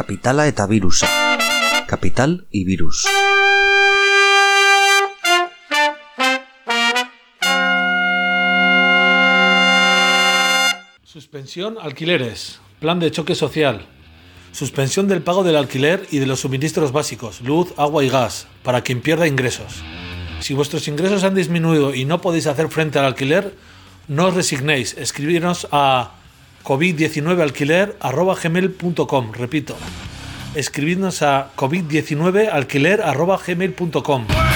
Kapitala eta virusa. Capital y virus. Suspensión alquileres. Plan de choque social. Suspensión del pago del alquiler y de los suministros básicos, luz, agua y gas, para quien pierda ingresos. Si vuestros ingresos han disminuido y no podéis hacer frente al alquiler, no os resignéis. Escribirnos a covid19alquiler@gmail.com. Repito, escribidnos a covid19alquiler@gmail.com.